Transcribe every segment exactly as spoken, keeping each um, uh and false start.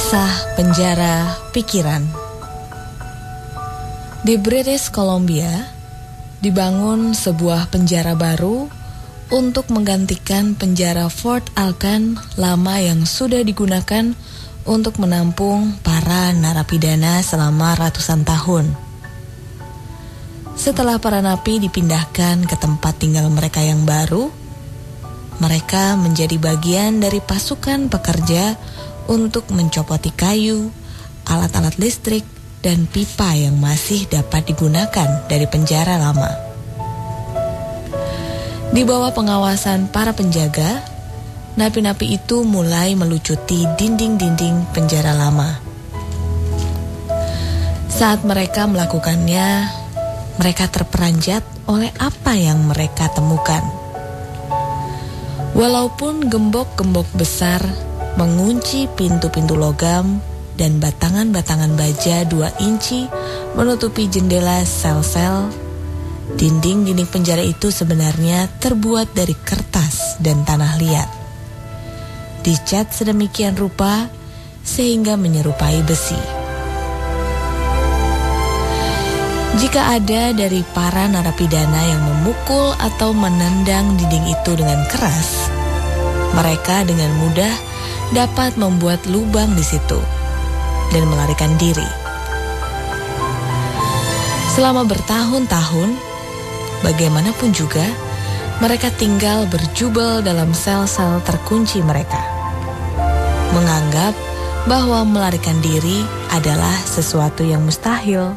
Kisah penjara pikiran. Di British Columbia dibangun sebuah penjara baru untuk menggantikan penjara Fort Alcan lama yang sudah digunakan untuk menampung para narapidana selama ratusan tahun. Setelah para napi dipindahkan ke tempat tinggal mereka yang baru, mereka menjadi bagian dari pasukan pekerja untuk mencopoti kayu, alat-alat listrik, dan pipa yang masih dapat digunakan dari penjara lama. Di bawah pengawasan para penjaga, napi-napi itu mulai melucuti dinding-dinding penjara lama. Saat mereka melakukannya, mereka terperanjat oleh apa yang mereka temukan. Walaupun gembok-gembok besar mengunci pintu-pintu logam dan batangan-batangan baja dua inci menutupi jendela sel-sel, dinding-dinding penjara itu sebenarnya terbuat dari kertas dan tanah liat. Dicat sedemikian rupa sehingga menyerupai besi. Jika ada dari para narapidana yang memukul atau menendang dinding itu dengan keras, mereka dengan mudah dapat membuat lubang di situ dan melarikan diri. Selama bertahun-tahun, bagaimanapun juga, mereka tinggal berjubel dalam sel-sel terkunci mereka, menganggap bahwa melarikan diri adalah sesuatu yang mustahil.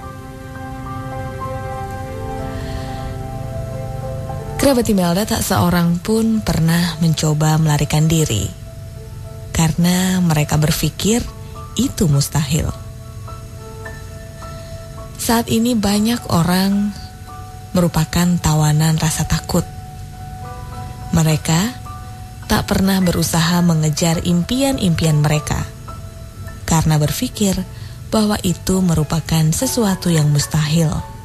Kerabat Imelda tak seorang pun pernah mencoba melarikan diri, karena mereka berpikir itu mustahil. Saat ini banyak orang merupakan tawanan rasa takut. Mereka tak pernah berusaha mengejar impian-impian mereka, karena berpikir bahwa itu merupakan sesuatu yang mustahil.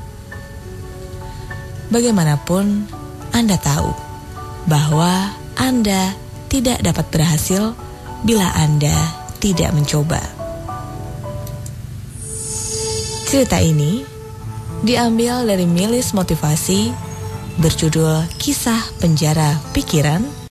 Bagaimanapun, Anda tahu bahwa Anda tidak dapat berhasil bila Anda tidak mencoba. Cerita ini diambil dari milis motivasi berjudul Kisah Penjara Pikiran